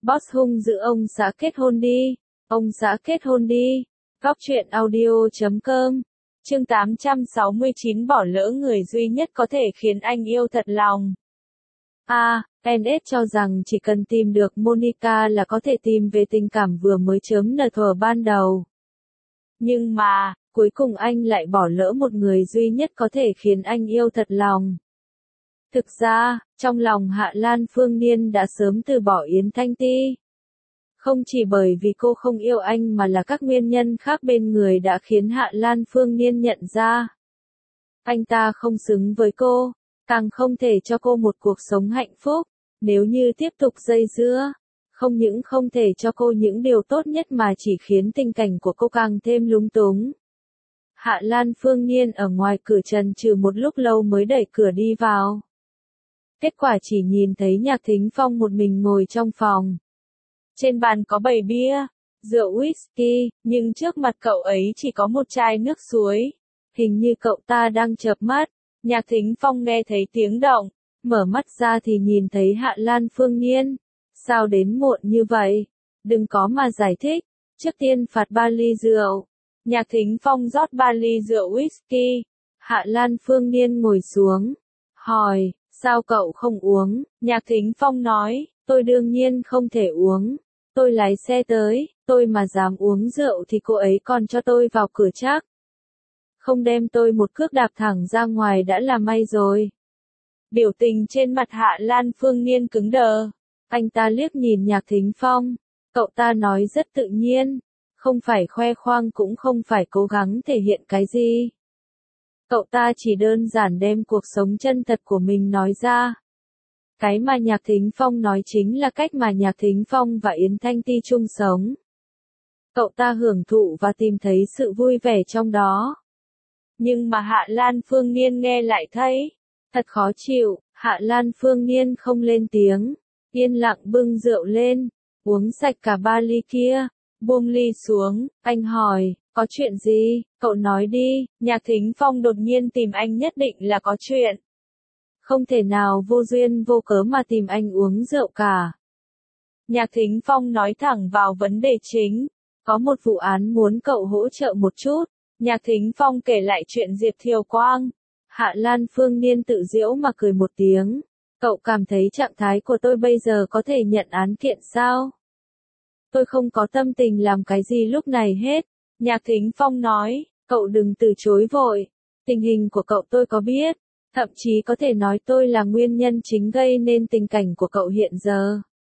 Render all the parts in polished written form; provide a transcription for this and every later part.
Boss hung dữ ông xã kết hôn đi. Ông xã kết hôn đi. Góc truyện audio.com. Chương 869 bỏ lỡ người duy nhất có thể khiến anh yêu thật lòng. NS cho rằng chỉ cần tìm được Monica là có thể tìm về tình cảm vừa mới chớm nở thuở ban đầu. Nhưng mà, cuối cùng anh lại bỏ lỡ một người duy nhất có thể khiến anh yêu thật lòng. Thực ra, trong lòng Hạ Lan Phương Niên đã sớm từ bỏ Yến Thanh Ti. Không chỉ bởi vì cô không yêu anh mà là các nguyên nhân khác bên người đã khiến Hạ Lan Phương Niên nhận ra. Anh ta không xứng với cô, càng không thể cho cô một cuộc sống hạnh phúc. Nếu như tiếp tục dây dưa, không những không thể cho cô những điều tốt nhất mà chỉ khiến tình cảnh của cô càng thêm lúng túng. Hạ Lan Phương Niên ở ngoài cửa chần chừ một lúc lâu mới đẩy cửa đi vào. Kết quả chỉ nhìn thấy Nhạc Thính Phong một mình ngồi trong phòng. Trên bàn có bày bia, rượu whisky, nhưng trước mặt cậu ấy chỉ có một chai nước suối. Hình như cậu ta đang chợp mắt. Nhạc Thính Phong nghe thấy tiếng động, mở mắt ra thì nhìn thấy Hạ Lan Phương Niên. Sao đến muộn như vậy? Đừng có mà giải thích. Trước tiên phạt 3 ly rượu. Nhạc Thính Phong rót 3 ly rượu whisky. Hạ Lan Phương Niên ngồi xuống. Hỏi, sao cậu không uống? Nhạc Thính Phong nói, tôi đương nhiên không thể uống. Tôi lái xe tới, tôi mà dám uống rượu thì cô ấy còn cho tôi vào cửa chắc. Không đem tôi một cước đạp thẳng ra ngoài đã là may rồi. Biểu tình trên mặt Hạ Lan Phương Niên cứng đờ. Anh ta liếc nhìn Nhạc Thính Phong. Cậu ta nói rất tự nhiên. Không phải khoe khoang cũng không phải cố gắng thể hiện cái gì. Cậu ta chỉ đơn giản đem cuộc sống chân thật của mình nói ra. Cái mà Nhạc Thính Phong nói chính là cách mà Nhạc Thính Phong và Yến Thanh Ti chung sống. Cậu ta hưởng thụ và tìm thấy sự vui vẻ trong đó. Nhưng mà Hạ Lan Phương Niên nghe lại thấy thật khó chịu. Hạ Lan Phương Niên không lên tiếng, yên lặng bưng rượu lên, uống sạch cả 3 ly kia, buông ly xuống. Anh hỏi, có chuyện gì? Cậu nói đi. Nhạc Thính Phong đột nhiên tìm anh nhất định là có chuyện. Không thể nào vô duyên vô cớ mà tìm anh uống rượu cả. Nhạc Thính Phong nói thẳng vào vấn đề chính. Có một vụ án muốn cậu hỗ trợ một chút. Nhạc Thính Phong kể lại chuyện Diệp Thiều Quang. Hạ Lan Phương Niên tự giễu mà cười một tiếng. Cậu cảm thấy trạng thái của tôi bây giờ có thể nhận án kiện sao? Tôi không có tâm tình làm cái gì lúc này hết. Nhạc Thính Phong nói, cậu đừng từ chối vội. Tình hình của cậu tôi có biết. Thậm chí có thể nói tôi là nguyên nhân chính gây nên tình cảnh của cậu hiện giờ.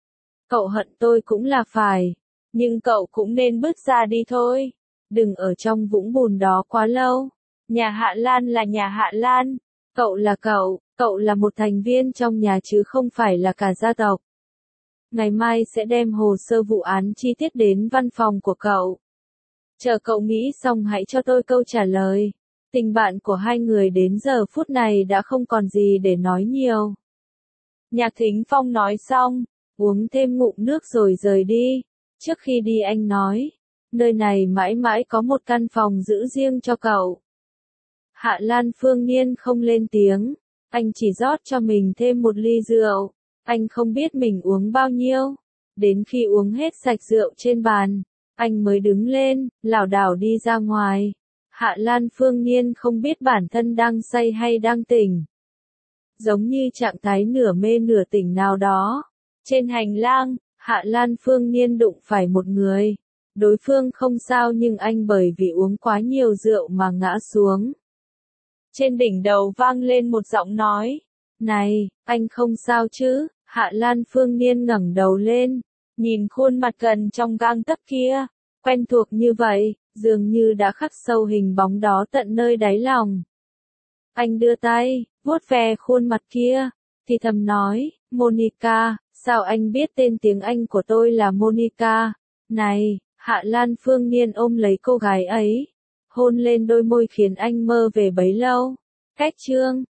Cậu hận tôi cũng là phải. Nhưng cậu cũng nên bước ra đi thôi. Đừng ở trong vũng bùn đó quá lâu. Nhà Hạ Lan là nhà Hạ Lan. Cậu là cậu là một thành viên trong nhà chứ không phải là cả gia tộc. Ngày mai sẽ đem hồ sơ vụ án chi tiết đến văn phòng của cậu. Chờ cậu nghĩ xong hãy cho tôi câu trả lời. Tình bạn của hai người đến giờ phút này đã không còn gì để nói nhiều. Nhạc Thính Phong nói xong, uống thêm ngụm nước rồi rời đi. Trước khi đi anh nói, nơi này mãi mãi có một căn phòng giữ riêng cho cậu. Hạ Lan Phương Niên không lên tiếng, anh chỉ rót cho mình thêm một ly rượu. Anh không biết mình uống bao nhiêu. Đến khi uống hết sạch rượu trên bàn, anh mới đứng lên, lảo đảo đi ra ngoài. Hạ Lan Phương Niên không biết bản thân đang say hay đang tỉnh. Giống như trạng thái nửa mê nửa tỉnh nào đó. Trên hành lang, Hạ Lan Phương Niên đụng phải một người. Đối phương không sao nhưng anh bởi vì uống quá nhiều rượu mà ngã xuống. Trên đỉnh đầu vang lên một giọng nói. Này, anh không sao chứ? Hạ Lan Phương Niên ngẩng đầu lên, nhìn khuôn mặt gần trong gang tấc kia, quen thuộc như vậy, dường như đã khắc sâu hình bóng đó tận nơi đáy lòng. Anh đưa tay, vuốt ve khuôn mặt kia, thì thầm nói, Monica, sao anh biết tên tiếng Anh của tôi là Monica? Này, Hạ Lan Phương Niên ôm lấy cô gái ấy, hôn lên đôi môi khiến anh mơ về bấy lâu. Cách chương